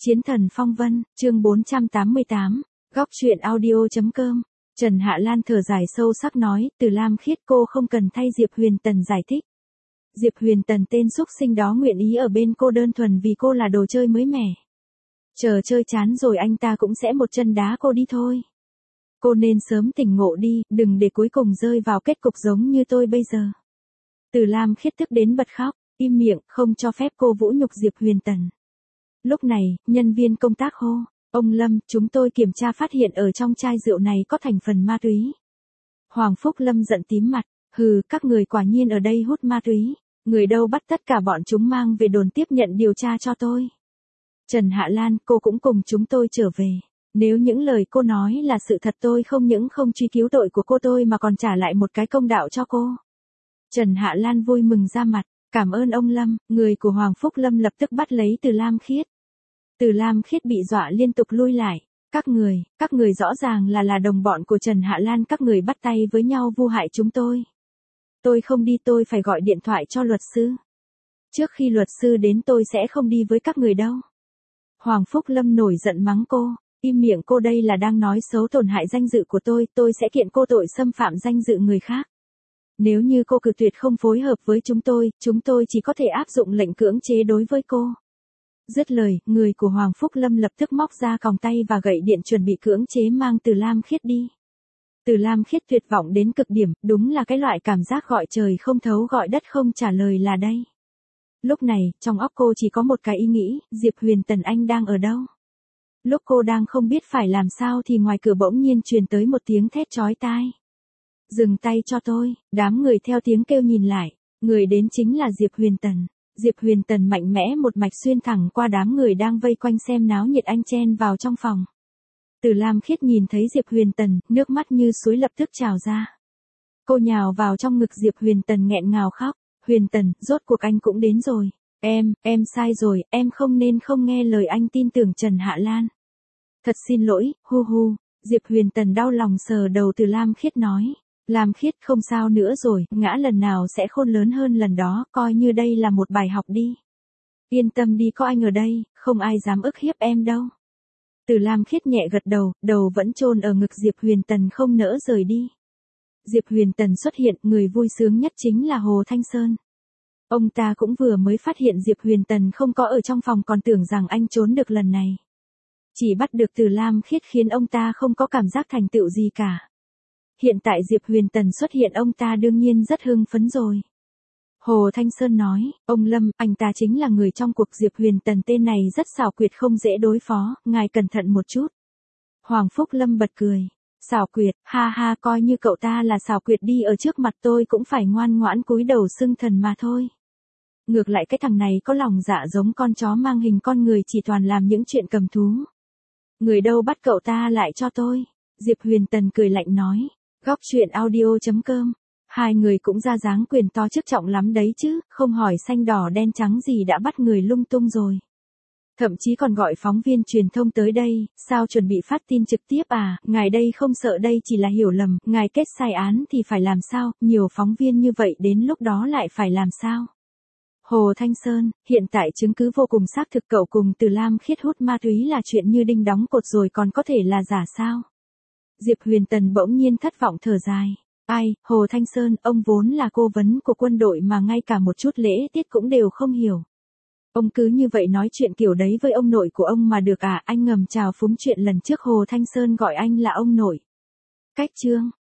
Chiến thần phong vân, chương 488, góc truyện audio.com. Trần Hạ Lan thở dài sâu sắc nói, Từ Lam Khiết cô không cần thay Diệp Huyền Tần giải thích. Diệp Huyền Tần tên xúc sinh đó nguyện ý ở bên cô đơn thuần vì cô là đồ chơi mới mẻ. Chờ chơi chán rồi anh ta cũng sẽ một chân đá cô đi thôi. Cô nên sớm tỉnh ngộ đi, đừng để cuối cùng rơi vào kết cục giống như tôi bây giờ. Từ Lam Khiết tức đến bật khóc, im miệng, không cho phép cô vũ nhục Diệp Huyền Tần. Lúc này, nhân viên công tác hô, ông Lâm, chúng tôi kiểm tra phát hiện ở trong chai rượu này có thành phần ma túy. Hoàng Phúc Lâm giận tím mặt, hừ, các người quả nhiên ở đây hút ma túy, người đâu bắt tất cả bọn chúng mang về đồn tiếp nhận điều tra cho tôi. Trần Hạ Lan, cô cũng cùng chúng tôi trở về. Nếu những lời cô nói là sự thật tôi không những không truy cứu tội của cô tôi mà còn trả lại một cái công đạo cho cô. Trần Hạ Lan vui mừng ra mặt, cảm ơn ông Lâm, người của Hoàng Phúc Lâm lập tức bắt lấy Từ Lam Khiết. Từ Lam Khiết bị dọa liên tục lui lại, các người rõ ràng là đồng bọn của Trần Hạ Lan, các người bắt tay với nhau vu hại chúng tôi. Tôi không đi, tôi phải gọi điện thoại cho luật sư. Trước khi luật sư đến tôi sẽ không đi với các người đâu. Hoàng Phúc Lâm nổi giận mắng cô, im miệng cô, đây là đang nói xấu tổn hại danh dự của tôi sẽ kiện cô tội xâm phạm danh dự người khác. Nếu như cô cự tuyệt không phối hợp với chúng tôi chỉ có thể áp dụng lệnh cưỡng chế đối với cô. Dứt lời, người của Hoàng Phúc Lâm lập tức móc ra còng tay và gậy điện chuẩn bị cưỡng chế mang Từ Lam Khiết đi. Từ Lam Khiết tuyệt vọng đến cực điểm, đúng là cái loại cảm giác gọi trời không thấu gọi đất không trả lời là đây. Lúc này, trong óc cô chỉ có một cái ý nghĩ, Diệp Huyền Tần anh đang ở đâu? Lúc cô đang không biết phải làm sao thì ngoài cửa bỗng nhiên truyền tới một tiếng thét chói tai. Dừng tay cho tôi, đám người theo tiếng kêu nhìn lại, người đến chính là Diệp Huyền Tần. Diệp Huyền Tần mạnh mẽ một mạch xuyên thẳng qua đám người đang vây quanh xem náo nhiệt, anh chen vào trong phòng. Từ Lam Khiết nhìn thấy Diệp Huyền Tần, nước mắt như suối lập tức trào ra. Cô nhào vào trong ngực Diệp Huyền Tần nghẹn ngào khóc, Huyền Tần, rốt cuộc anh cũng đến rồi. Em sai rồi, em không nên không nghe lời anh, tin tưởng Trần Hạ Lan. Thật xin lỗi, hu. Diệp Huyền Tần đau lòng sờ đầu Từ Lam Khiết nói. Lam Khiết, không sao nữa rồi, ngã lần nào sẽ khôn lớn hơn lần đó, coi như đây là một bài học đi. Yên tâm đi, có anh ở đây, không ai dám ức hiếp em đâu. Từ Lam Khiết nhẹ gật đầu, đầu vẫn chôn ở ngực Diệp Huyền Tần không nỡ rời đi. Diệp Huyền Tần xuất hiện, người vui sướng nhất chính là Hồ Thanh Sơn. Ông ta cũng vừa mới phát hiện Diệp Huyền Tần không có ở trong phòng, còn tưởng rằng anh trốn được lần này. Chỉ bắt được Từ Lam Khiết khiến ông ta không có cảm giác thành tựu gì cả. Hiện tại Diệp Huyền Tần xuất hiện, ông ta đương nhiên rất hưng phấn rồi. Hồ Thanh Sơn nói, ông Lâm, anh ta chính là người trong cuộc. Diệp Huyền Tần tên này rất xảo quyệt, không dễ đối phó, ngài cẩn thận một chút. Hoàng Phúc Lâm bật cười, xảo quyệt, ha, coi như cậu ta là xảo quyệt đi, ở trước mặt tôi cũng phải ngoan ngoãn cúi đầu xưng thần mà thôi. Ngược lại cái thằng này có lòng dạ giống con chó mang hình con người, chỉ toàn làm những chuyện cầm thú. Người đâu bắt cậu ta lại cho tôi. Diệp Huyền Tần cười lạnh nói. Góc truyện audio.com. Hai người cũng ra dáng quyền to chức trọng lắm đấy chứ, không hỏi xanh đỏ đen trắng gì đã bắt người lung tung rồi. Thậm chí còn gọi phóng viên truyền thông tới đây, sao chuẩn bị phát tin trực tiếp à, ngài đây không sợ đây chỉ là hiểu lầm, ngài kết sai án thì phải làm sao, nhiều phóng viên như vậy đến lúc đó lại phải làm sao. Hồ Thanh Sơn, hiện tại chứng cứ vô cùng xác thực, cậu cùng Từ Lam Khiết hút ma túy là chuyện như đinh đóng cột rồi, còn có thể là giả sao? Diệp Huyền Tần bỗng nhiên thất vọng thở dài. Ai, Hồ Thanh Sơn, ông vốn là cố vấn của quân đội mà ngay cả một chút lễ tiết cũng đều không hiểu. Ông cứ như vậy nói chuyện kiểu đấy với ông nội của ông mà được à? Anh ngầm chào phúng chuyện lần trước Hồ Thanh Sơn gọi anh là ông nội. Cách chương.